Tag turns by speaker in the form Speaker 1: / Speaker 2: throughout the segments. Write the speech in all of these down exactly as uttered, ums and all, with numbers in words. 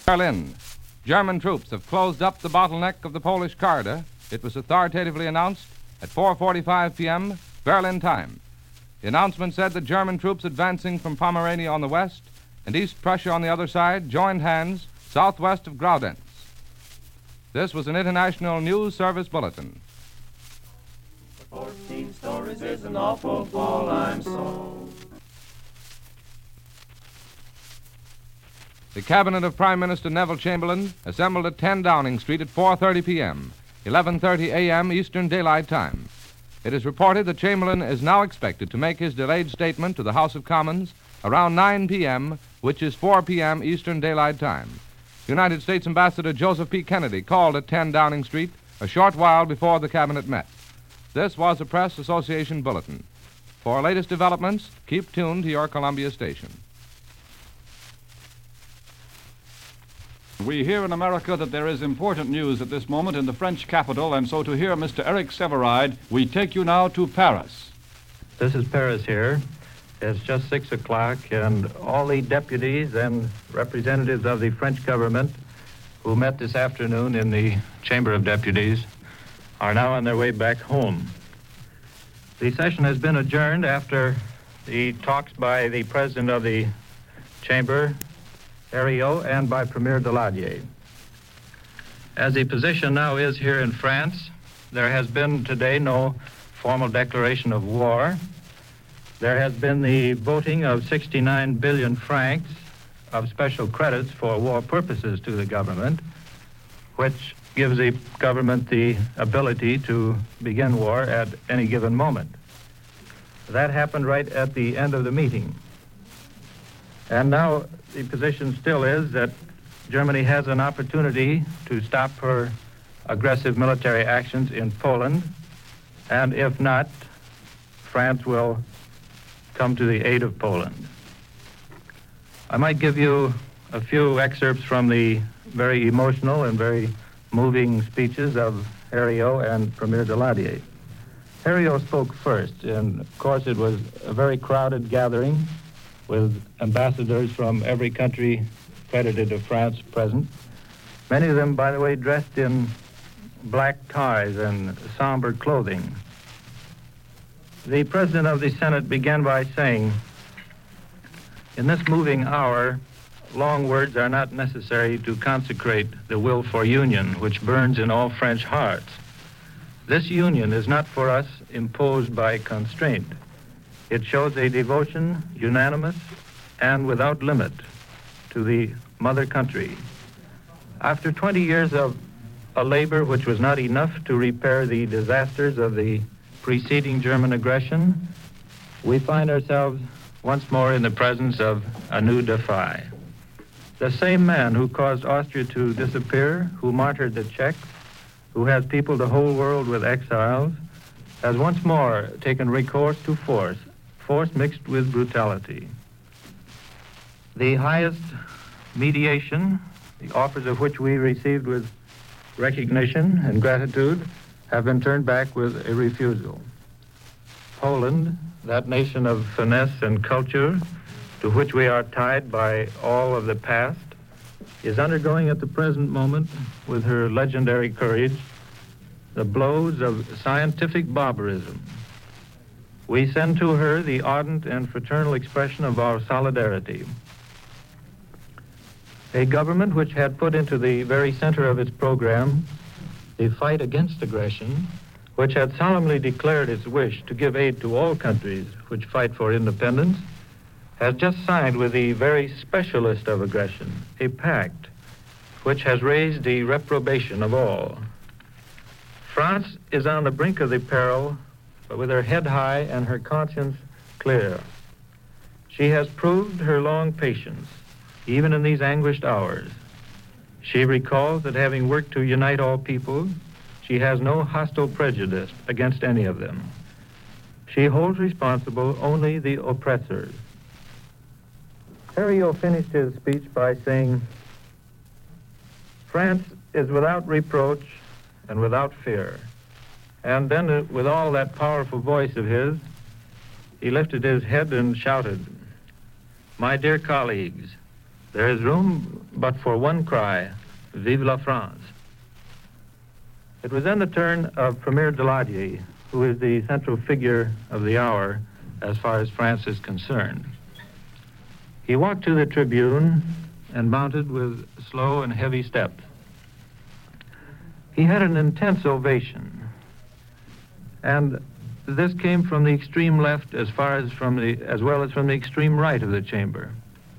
Speaker 1: Berlin. German troops have closed up the bottleneck of the Polish Garda. It was authoritatively announced at four forty-five p.m. Berlin time. The announcement said that German troops advancing from Pomerania on the west and East Prussia on the other side joined hands southwest of Graudenz. This was an International News Service bulletin.
Speaker 2: Fourteen stories is an awful fall, I'm so.
Speaker 1: The cabinet of Prime Minister Neville Chamberlain assembled at ten Downing Street at four thirty p.m., eleven thirty a.m. Eastern Daylight Time. It is reported that Chamberlain is now expected to make his delayed statement to the House of Commons around nine p.m., which is four p.m. Eastern Daylight Time. United States Ambassador Joseph P. Kennedy called at ten Downing Street a short while before the cabinet met. This was a Press Association bulletin. For latest developments, keep tuned to your Columbia station.
Speaker 3: We hear in America that there is important news at this moment in the French capital, and so to hear Mister Eric Severide, we take you now to Paris.
Speaker 4: This is Paris here. It's just six o'clock, and all the deputies and representatives of the French government who met this afternoon in the Chamber of Deputies are now on their way back home. The session has been adjourned after the talks by the president of the Chamber, Herriot, and by Premier Daladier. As the position now is here in France, there has been today no formal declaration of war. There has been the voting of sixty-nine billion francs of special credits for war purposes to the government, which gives the government the ability to begin war at any given moment. That happened right at the end of the meeting. And now the position still is that Germany has an opportunity to stop her aggressive military actions in Poland, and if not, France will come to the aid of Poland. I might give you a few excerpts from the very emotional and very moving speeches of Herriot and Premier Daladier. Herriot spoke first, and of course it was a very crowded gathering with ambassadors from every country credited to France present. Many of them, by the way, dressed in black ties and somber clothing. The President of the Senate began by saying, "In this moving hour, long words are not necessary to consecrate the will for union, which burns in all French hearts. This union is not for us imposed by constraint. It shows a devotion, unanimous and without limit, to the mother country. After twenty years of a labor which was not enough to repair the disasters of the preceding German aggression, we find ourselves once more in the presence of a new defy. The same man who caused Austria to disappear, who martyred the Czechs, who has peopled the whole world with exiles, has once more taken recourse to force, force mixed with brutality. The highest mediation, the offers of which we received with recognition and gratitude, have been turned back with a refusal. Poland, that nation of finesse and culture to which we are tied by all of the past, is undergoing at the present moment, with her legendary courage, the blows of scientific barbarism. We send to her the ardent and fraternal expression of our solidarity. A government which had put into the very center of its program the fight against aggression, which had solemnly declared its wish to give aid to all countries which fight for independence, has just signed with the very specialist of aggression a pact which has raised the reprobation of all. France is on the brink of the peril, but with her head high and her conscience clear. She has proved her long patience, even in these anguished hours. She recalls that having worked to unite all people, she has no hostile prejudice against any of them. She holds responsible only the oppressors. Herriot finished his speech by saying, "France is without reproach and without fear." And then, uh, with all that powerful voice of his, he lifted his head and shouted, "My dear colleagues, there is room but for one cry, Vive la France. It was then the turn of Premier Daladier, who is the central figure of the hour as far as France is concerned. He walked to the tribune and mounted with slow and heavy steps. He had an intense ovation, and this came from the extreme left as far as from the as well as from the extreme right of the chamber.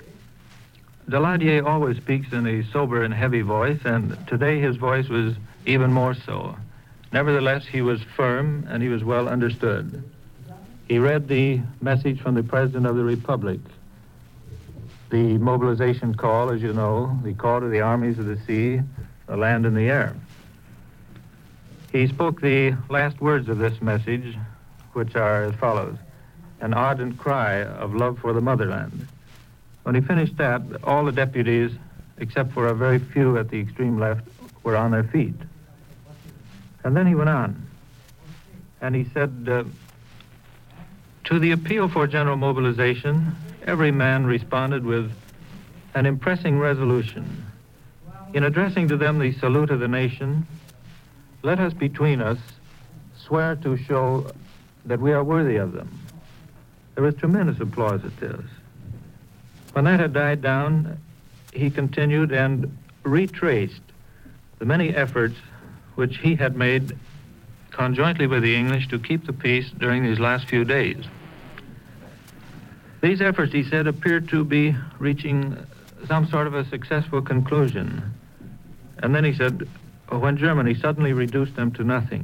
Speaker 4: Daladier always speaks in a sober and heavy voice, and today his voice was even more so. Nevertheless, he was firm and he was well understood. He read the message from the President of the Republic, the mobilization call, as you know, the call to the armies of the sea, the land, and the air. He spoke the last words of this message, which are as follows: an ardent cry of love for the motherland. When he finished that, all the deputies, except for a very few at the extreme left, were on their feet. And then he went on, and he said, uh, to the appeal for general mobilization, every man responded with an impressing resolution. In addressing to them the salute of the nation, let us between us swear to show that we are worthy of them. There was tremendous applause at this. When that had died down, he continued and retraced the many efforts which he had made conjointly with the English to keep the peace during these last few days. These efforts, he said, appeared to be reaching some sort of a successful conclusion. And then he said, when Germany suddenly reduced them to nothing.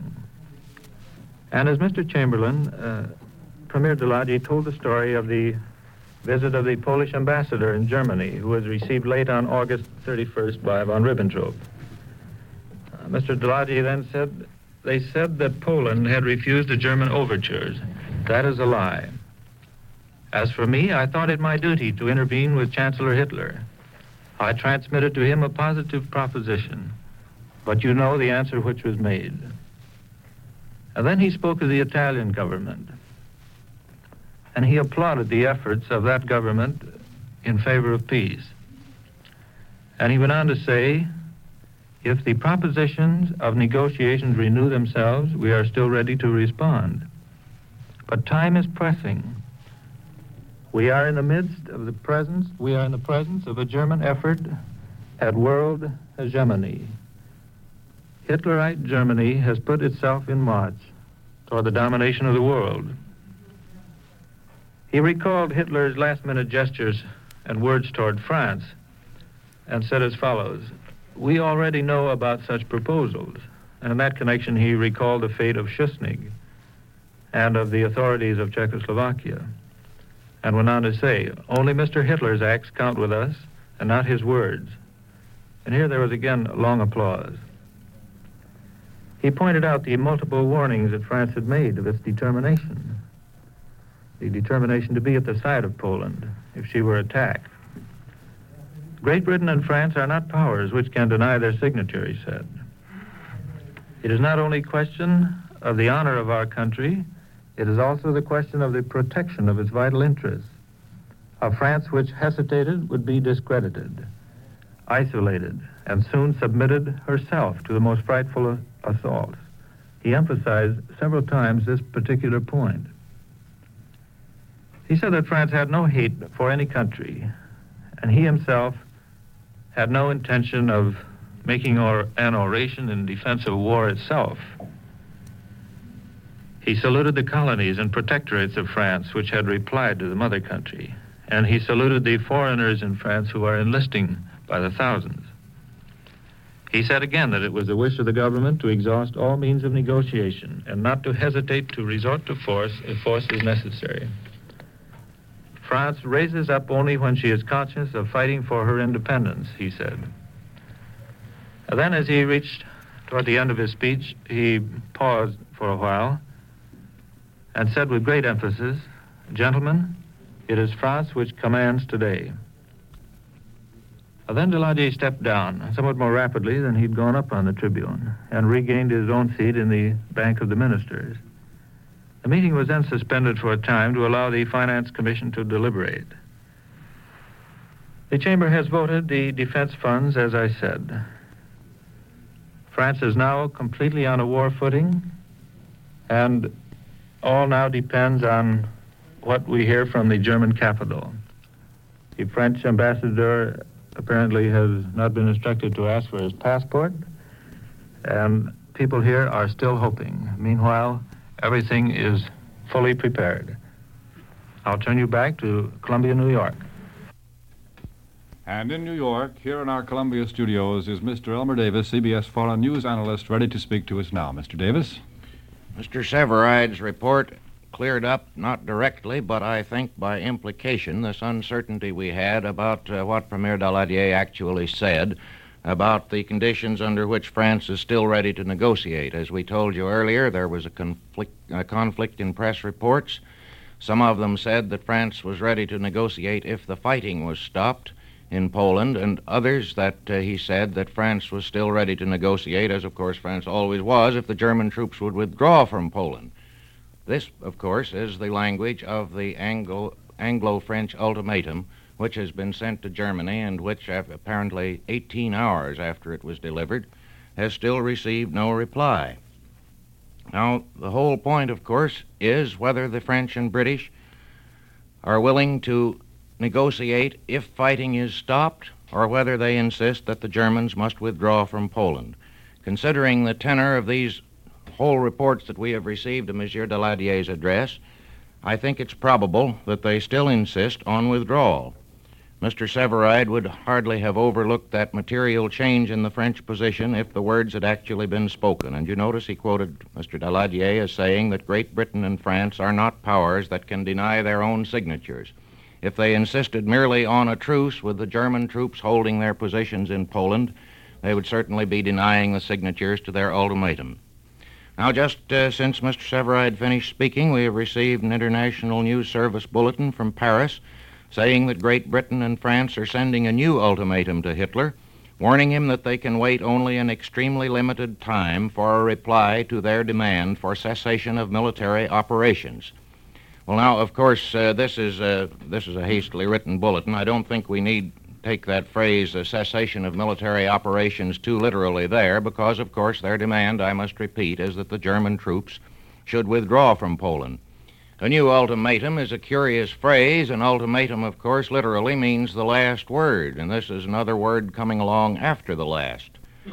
Speaker 4: And as Mister Chamberlain, uh, Premier Daladier told the story of the visit of the Polish ambassador in Germany, who was received late on August thirty-first by von Ribbentrop. Uh, Mister Daladier then said, they said that Poland had refused the German overtures. That is a lie. As for me, I thought it my duty to intervene with Chancellor Hitler. I transmitted to him a positive proposition, but you know the answer which was made. And then he spoke of the Italian government, and he applauded the efforts of that government in favor of peace. And he went on to say, if the propositions of negotiations renew themselves, we are still ready to respond. But time is pressing. We are in the midst of the presence, we are in the presence of a German effort at world hegemony. Hitlerite Germany has put itself in march toward the domination of the world. He recalled Hitler's last-minute gestures and words toward France and said as follows, we already know about such proposals. And in that connection, he recalled the fate of Schuschnigg and of the authorities of Czechoslovakia, and went on to say, only Mister Hitler's acts count with us and not his words. And here there was again long applause. He pointed out the multiple warnings that France had made of its determination, the determination to be at the side of Poland if she were attacked. Great Britain and France are not powers which can deny their signature, he said. It is not only a question of the honor of our country, it is also the question of the protection of its vital interests. A France which hesitated would be discredited, isolated, and soon submitted herself to the most frightful assaults. He emphasized several times this particular point. He said that France had no hate for any country, and he himself had no intention of making or an oration in defense of war itself. He saluted the colonies and protectorates of France which had replied to the mother country, and he saluted the foreigners in France who are enlisting by the thousands. He said again that it was the wish of the government to exhaust all means of negotiation and not to hesitate to resort to force if force is necessary. France raises up only when she is conscious of fighting for her independence, he said. And then as he reached toward the end of his speech, he paused for a while and said with great emphasis, gentlemen, it is France which commands today. Then Daladier stepped down somewhat more rapidly than he'd gone up on the tribune and regained his own seat in the bank of the ministers. The meeting was then suspended for a time to allow the Finance Commission to deliberate. The Chamber has voted the defense funds, as I said. France is now completely on a war footing, and all now depends on what we hear from the German capital. The French ambassador apparently has not been instructed to ask for his passport, and people here are still hoping. Meanwhile, everything is fully prepared. I'll turn you back to Columbia, New York.
Speaker 3: And in New York, here in our Columbia studios, is Mister Elmer Davis, C B S Foreign News analyst, ready to speak to us now. Mister Davis?
Speaker 5: Mister Severide's report cleared up, not directly, but I think by implication, this uncertainty we had about uh, what Premier Daladier actually said about the conditions under which France is still ready to negotiate. As we told you earlier, there was a conflict, a conflict in press reports. Some of them said that France was ready to negotiate if the fighting was stopped in Poland, and others that uh, he said that France was still ready to negotiate, as of course France always was, if the German troops would withdraw from Poland. This, of course, is the language of the Anglo, Anglo-French ultimatum, which has been sent to Germany and which, apparently eighteen hours after it was delivered, has still received no reply. Now, the whole point, of course, is whether the French and British are willing to negotiate if fighting is stopped, or whether they insist that the Germans must withdraw from Poland. Considering the tenor of these whole reports that we have received of Monsieur Daladier's address, I think it's probable that they still insist on withdrawal. Mister Severide would hardly have overlooked that material change in the French position if the words had actually been spoken. And you notice he quoted Mister Daladier as saying that Great Britain and France are not powers that can deny their own signatures. If they insisted merely on a truce with the German troops holding their positions in Poland, they would certainly be denying the signatures to their ultimatum. Now, just uh, since Mister Severide finished speaking, we have received an international news service bulletin from Paris saying that Great Britain and France are sending a new ultimatum to Hitler, warning him that they can wait only an extremely limited time for a reply to their demand for cessation of military operations. Well, now, of course, uh, this is a, this is a hastily written bulletin. I don't think we need take that phrase, a cessation of military operations, too literally there, because, of course, their demand, I must repeat, is that the German troops should withdraw from Poland. A new ultimatum is a curious phrase. An ultimatum, of course, literally means the last word, and this is another word coming along after the last.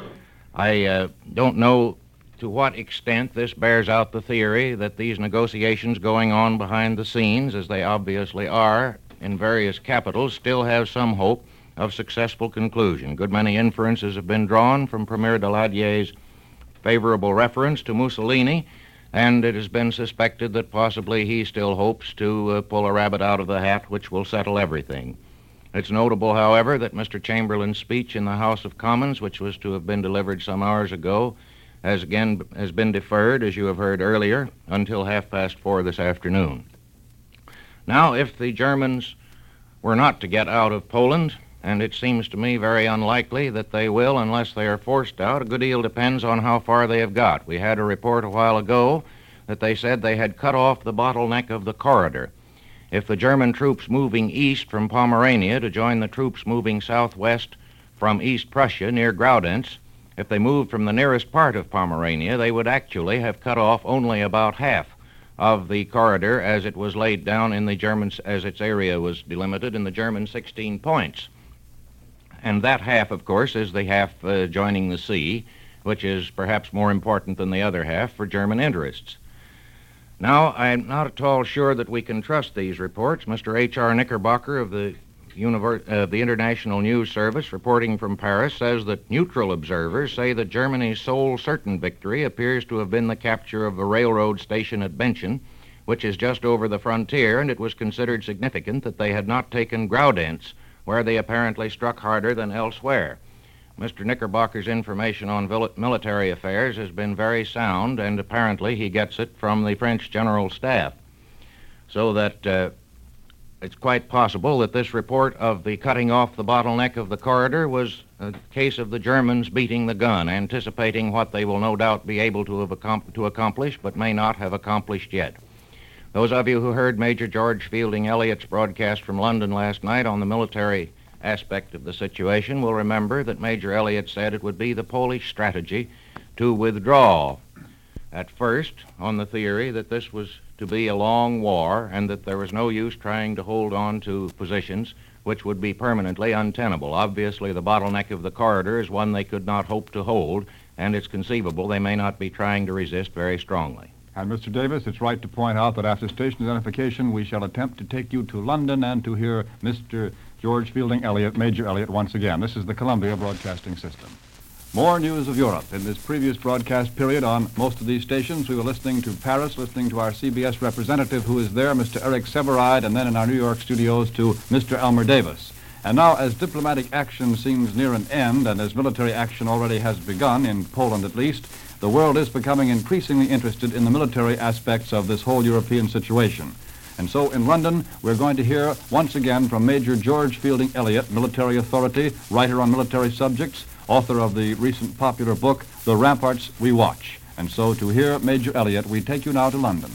Speaker 5: I uh, don't know to what extent this bears out the theory that these negotiations going on behind the scenes, as they obviously are in various capitals, still have some hope of successful conclusion. A good many inferences have been drawn from Premier Daladier's favorable reference to Mussolini, and it has been suspected that possibly he still hopes to uh, pull a rabbit out of the hat which will settle everything. It's notable, however, that Mister Chamberlain's speech in the House of Commons, which was to have been delivered some hours ago, has again has been deferred, as you have heard earlier, until half past four this afternoon. Now, if the Germans were not to get out of Poland, and it seems to me very unlikely that they will unless they are forced out, a good deal depends on how far they have got. We had a report a while ago that they said they had cut off the bottleneck of the corridor. If the German troops moving east from Pomerania to join the troops moving southwest from East Prussia near Graudenz, if they moved from the nearest part of Pomerania, they would actually have cut off only about half of the corridor as it was laid down in the German, as its area was delimited in the German sixteen points. And that half, of course, is the half uh, joining the sea, which is perhaps more important than the other half for German interests. Now, I'm not at all sure that we can trust these reports. Mister H R Knickerbocker of the, Univer- uh, the International News Service, reporting from Paris, says that neutral observers say that Germany's sole certain victory appears to have been the capture of a railroad station at Benchen, which is just over the frontier, and it was considered significant that they had not taken Graudenz, where they apparently struck harder than elsewhere. Mister Knickerbocker's information on military affairs has been very sound, and apparently he gets it from the French General Staff. So that uh, it's quite possible that this report of the cutting off the bottleneck of the corridor was a case of the Germans beating the gun, anticipating what they will no doubt be able to have accom- to accomplish, but may not have accomplished yet. Those of you who heard Major George Fielding Elliott's broadcast from London last night on the military aspect of the situation will remember that Major Elliott said it would be the Polish strategy to withdraw. At first, on the theory that this was to be a long war and that there was no use trying to hold on to positions which would be permanently untenable. Obviously, the bottleneck of the corridor is one they could not hope to hold, and it's conceivable they may not be trying to resist very strongly.
Speaker 3: And, Mister Davis, it's right to point out that after station identification, we shall attempt to take you to London and to hear Mister George Fielding Elliott, Major Elliott, once again. This is the Columbia Broadcasting System. More news of Europe. In this previous broadcast period on most of these stations, we were listening to Paris, listening to our C B S representative who is there, Mister Eric Sevareid, and then in our New York studios to Mister Elmer Davis. And now, as diplomatic action seems near an end, and as military action already has begun, in Poland at least, the world is becoming increasingly interested in the military aspects of this whole European situation. And so in London, we're going to hear once again from Major George Fielding Elliott, military authority, writer on military subjects, author of the recent popular book, The Ramparts We Watch. And so to hear Major Elliott, we take you now to London.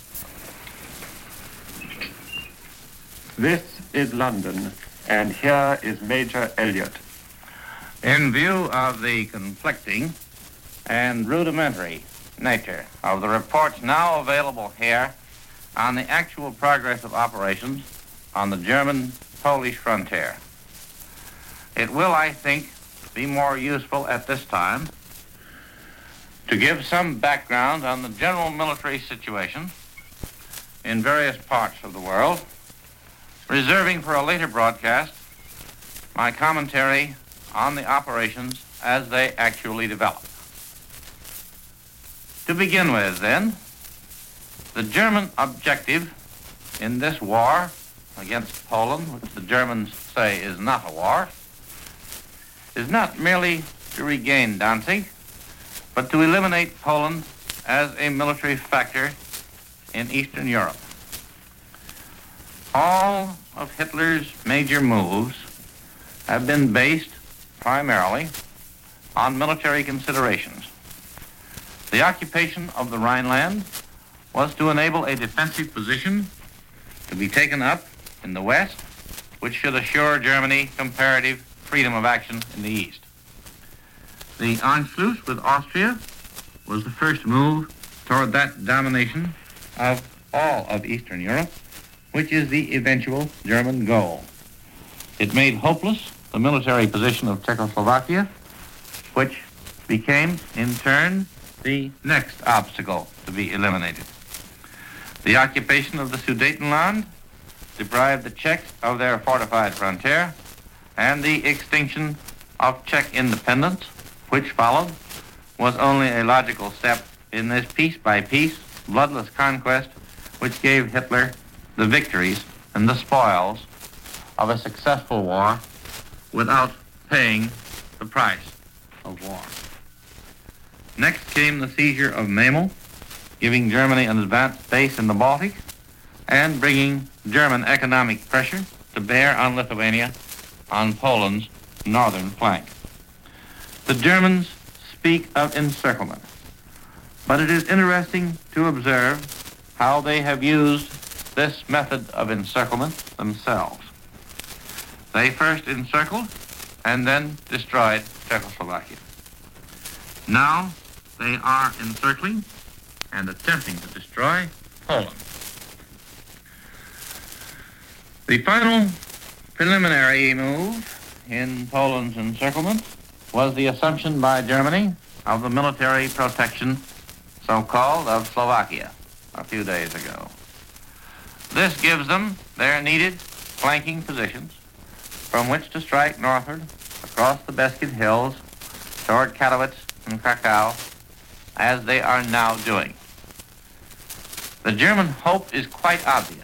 Speaker 6: This is London, and here is Major Elliott.
Speaker 7: In view of the conflicting and rudimentary nature of the reports now available here on the actual progress of operations on the German-Polish frontier, it will, I think, be more useful at this time to give some background on the general military situation in various parts of the world, reserving for a later broadcast my commentary on the operations as they actually develop. To begin with, then, the German objective in this war against Poland, which the Germans say is not a war, is not merely to regain Danzig, but to eliminate Poland as a military factor in Eastern Europe. All of Hitler's major moves have been based primarily on military considerations. The occupation of the Rhineland was to enable a defensive position to be taken up in the west, which should assure Germany comparative freedom of action in the east. The Anschluss with Austria was the first move toward that domination of all of Eastern Europe, which is the eventual German goal. It made hopeless the military position of Czechoslovakia, which became, in turn, the next obstacle to be eliminated. The occupation of the Sudetenland deprived the Czechs of their fortified frontier, and the extinction of Czech independence, which followed, was only a logical step in this piece-by-piece, bloodless conquest which gave Hitler the victories and the spoils of a successful war without paying the price of war. Next came the seizure of Memel, giving Germany an advanced base in the Baltic and bringing German economic pressure to bear on Lithuania on Poland's northern flank. The Germans speak of encirclement, but it is interesting to observe how they have used this method of encirclement themselves. They first encircled and then destroyed Czechoslovakia. Now they are encircling and attempting to destroy Poland. The final preliminary move in Poland's encirclement was the assumption by Germany of the military protection, so-called, of Slovakia a few days ago. This gives them their needed flanking positions from which to strike northward across the Beskid Hills toward Katowice and Krakow, as they are now doing. The German hope is quite obvious.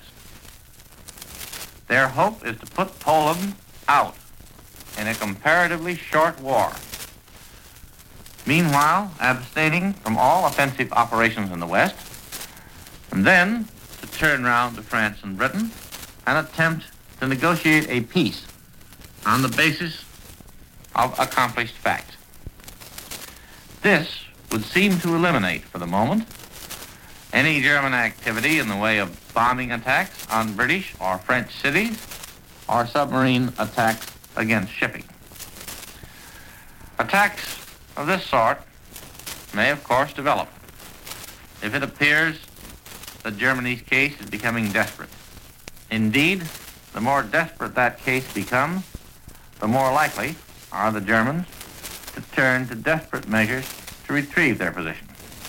Speaker 7: Their hope is to put Poland out in a comparatively short war, meanwhile abstaining from all offensive operations in the West, and then to turn round to France and Britain and attempt to negotiate a peace on the basis of accomplished facts. This would seem to eliminate, for the moment, any German activity in the way of bombing attacks on British or French cities or submarine attacks against shipping. Attacks of this sort may, of course, develop if it appears that Germany's case is becoming desperate. Indeed, the more desperate that case becomes, the more likely are the Germans to turn to desperate measures to retrieve their position.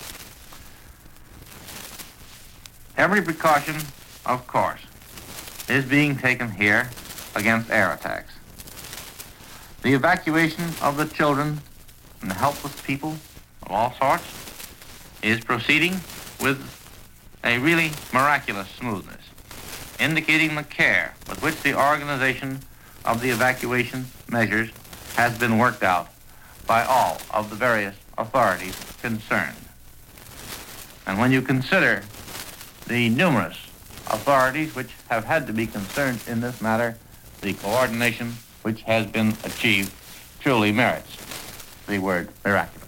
Speaker 7: Every precaution, of course, is being taken here against air attacks. The evacuation of the children and the helpless people of all sorts is proceeding with a really miraculous smoothness, indicating the care with which the organization of the evacuation measures has been worked out by all of the various authorities concerned. And when you consider the numerous authorities which have had to be concerned in this matter, the coordination which has been achieved truly merits the word miraculous.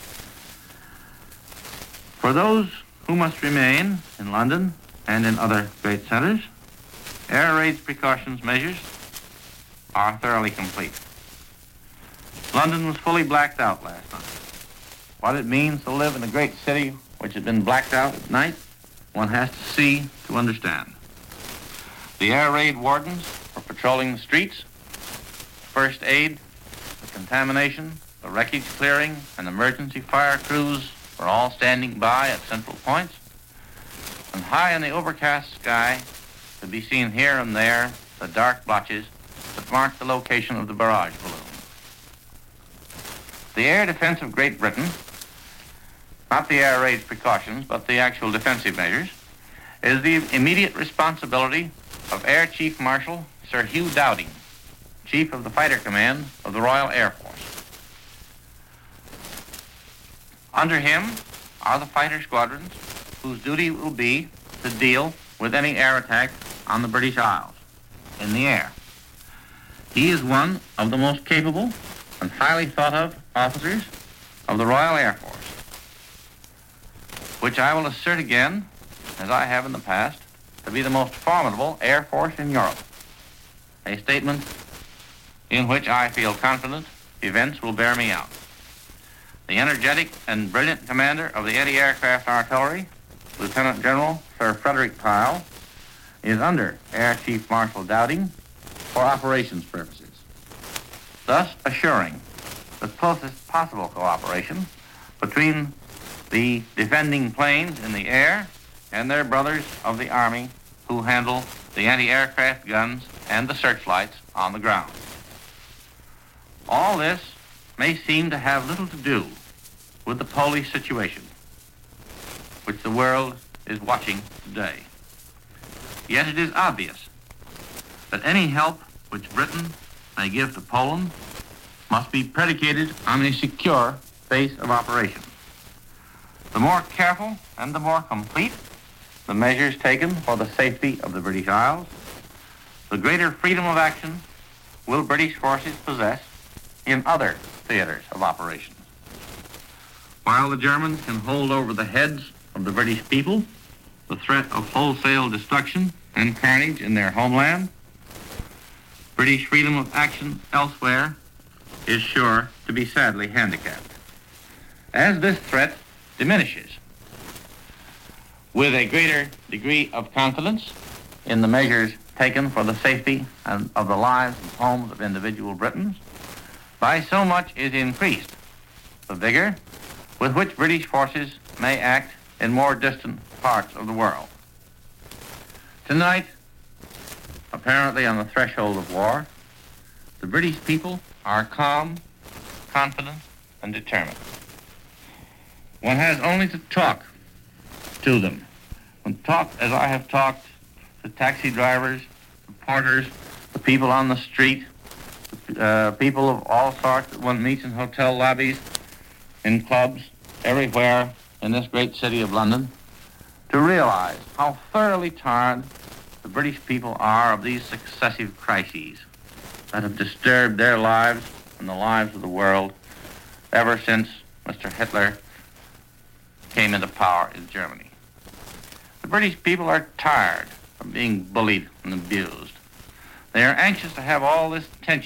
Speaker 7: For those who must remain in London and in other great centers, air raids precautions measures are thoroughly complete. London was fully blacked out last night. What it means to live in a great city which has been blacked out at night, one has to see to understand. The air raid wardens were patrolling the streets. First aid, the contamination, the wreckage clearing, and emergency fire crews were all standing by at central points. And high in the overcast sky could be seen here and there the dark blotches that mark the location of the barrage balloon. The air defense of Great Britain, not the air raid precautions, but the actual defensive measures, is the immediate responsibility of Air Chief Marshal Sir Hugh Dowding, Chief of the Fighter Command of the Royal Air Force. Under him are the fighter squadrons whose duty will be to deal with any air attack on the British Isles in the air. He is one of the most capable and highly thought of officers of the Royal Air Force, which I will assert again, as I have in the past, to be the most formidable air force in Europe. A statement in which I feel confident events will bear me out. The energetic and brilliant commander of the anti-aircraft artillery, Lieutenant General Sir Frederick Pyle, is under Air Chief Marshal Dowding for operations purposes, thus assuring the closest possible cooperation between the defending planes in the air and their brothers of the Army who handle the anti-aircraft guns and the searchlights on the ground. All this may seem to have little to do with the Polish situation, which the world is watching today. Yet it is obvious that any help which Britain may give to Poland must be predicated on a secure base of operations. The more careful and the more complete the measures taken for the safety of the British Isles, the greater freedom of action will British forces possess in other theaters of operations. While the Germans can hold over the heads of the British people the threat of wholesale destruction and carnage in their homeland, British freedom of action elsewhere is sure to be sadly handicapped. As this threat diminishes, with a greater degree of confidence in the measures taken for the safety and of the lives and homes of individual Britons, by so much is increased the vigor with which British forces may act in more distant parts of the world. Tonight, apparently on the threshold of war, the British people are calm, confident, and determined. One has only to talk to them. When talk, as I have talked to taxi drivers, the porters, the people on the street, uh, people of all sorts that one meets in hotel lobbies, in clubs, everywhere in this great city of London, to realize how thoroughly tired the British people are of these successive crises that have disturbed their lives and the lives of the world ever since Mister Hitler came into power in Germany. The British people are tired of being bullied and abused. They are anxious to have all this tension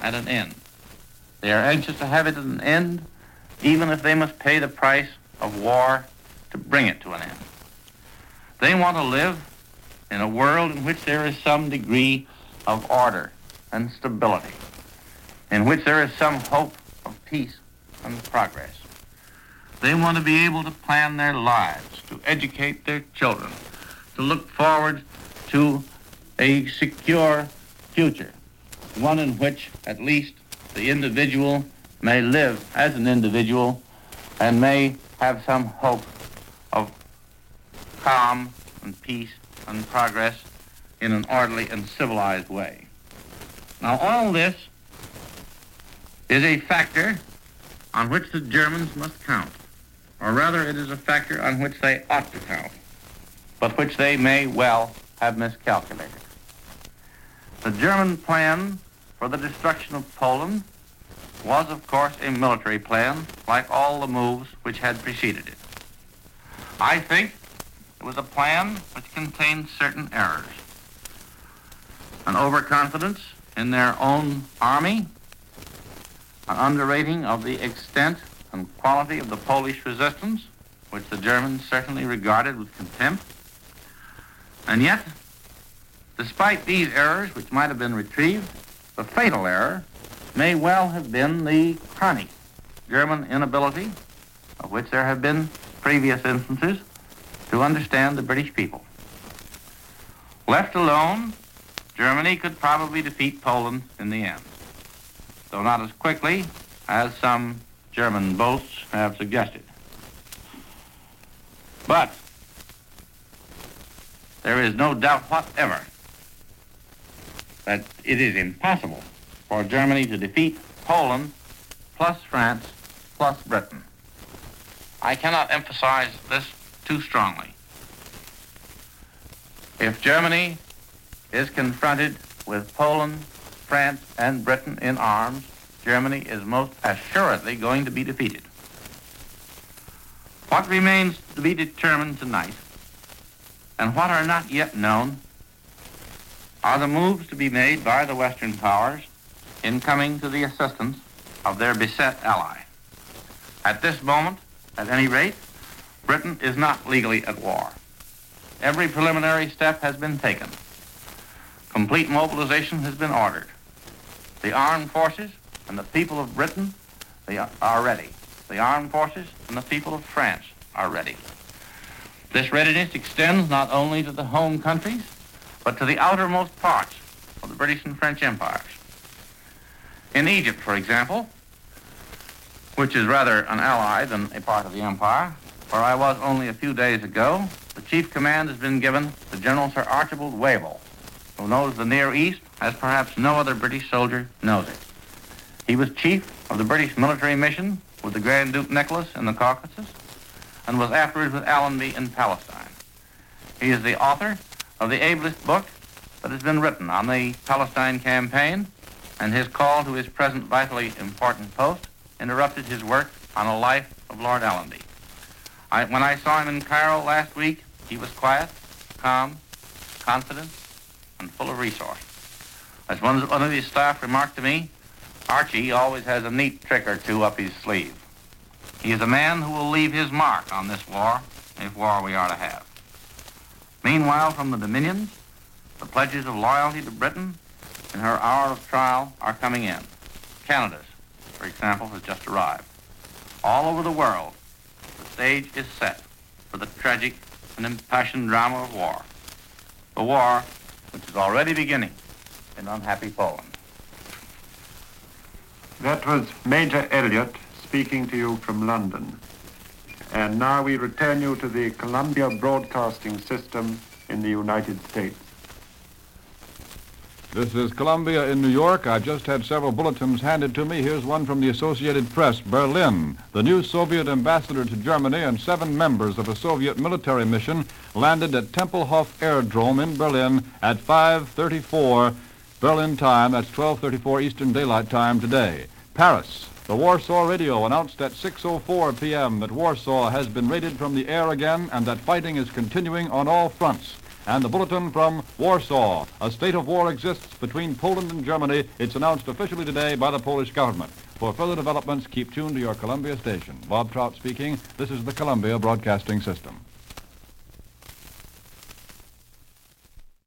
Speaker 7: at an end. They are anxious to have it at an end, even if they must pay the price of war to bring it to an end. They want to live in a world in which there is some degree of order and stability, in which there is some hope of peace and progress. They want to be able to plan their lives, to educate their children, to look forward to a secure future, one in which at least the individual may live as an individual and may have some hope of calm and peace and progress in an orderly and civilized way. Now, all this is a factor on which the Germans must count, or rather it is a factor on which they ought to count, but which they may well have miscalculated. The German plan for the destruction of Poland was, of course, a military plan, like all the moves which had preceded it. I think it was a plan which contained certain errors. An overconfidence in their own army, an underrating of the extent and quality of the Polish resistance, which the Germans certainly regarded with contempt. And yet, despite these errors which might have been retrieved, the fatal error may well have been the chronic German inability, of which there have been previous instances, to understand the British people. Left alone, Germany could probably defeat Poland in the end, though not as quickly as some German boasts have suggested. But there is no doubt whatever that it is impossible for Germany to defeat Poland plus France plus Britain. I cannot emphasize this too strongly. If Germany is confronted with Poland, France, and Britain in arms, Germany is most assuredly going to be defeated. What remains to be determined tonight, and what are not yet known, are the moves to be made by the Western powers in coming to the assistance of their beset ally. At this moment, at any rate, Britain is not legally at war. Every preliminary step has been taken. Complete mobilization has been ordered. The armed forces and the people of Britain they are ready. The armed forces and the people of France are ready. This readiness extends not only to the home countries, but to the outermost parts of the British and French empires. In Egypt, for example, which is rather an ally than a part of the empire, where I was only a few days ago, the chief command has been given to General Sir Archibald Wavell, who knows the Near East as perhaps no other British soldier knows it. He was chief of the British military mission with the Grand Duke Nicholas in the Caucasus, and was afterwards with Allenby in Palestine. He is the author of the ablest book that has been written on the Palestine campaign, and his call to his present vitally important post interrupted his work on a life of Lord Allenby. I, when I saw him in Cairo last week, he was quiet, calm, confident, and full of resource. As one, one of his staff remarked to me, Archie always has a neat trick or two up his sleeve. He is a man who will leave his mark on this war, if war we are to have. Meanwhile, from the Dominions, the pledges of loyalty to Britain in her hour of trial are coming in. Canada's, for example, has just arrived. All over the world, the stage is set for the tragic and impassioned drama of war. The war which is already beginning in unhappy Poland.
Speaker 6: That was Major Elliott speaking to you from London. And now we return you to the Columbia Broadcasting System in the United States.
Speaker 3: This is Columbia in New York. I've just had several bulletins handed to me. Here's one from the Associated Press, Berlin. The new Soviet ambassador to Germany and seven members of a Soviet military mission landed at Tempelhof Aerodrome in Berlin at five thirty-four Berlin time. That's twelve thirty-four Eastern Daylight Time today. Paris. The Warsaw Radio announced at six oh four p m that Warsaw has been raided from the air again and that fighting is continuing on all fronts. And the bulletin from Warsaw. A state of war exists between Poland and Germany. It's announced officially today by the Polish government. For further developments, keep tuned to your Columbia station. Bob Trout speaking. This is the Columbia Broadcasting System.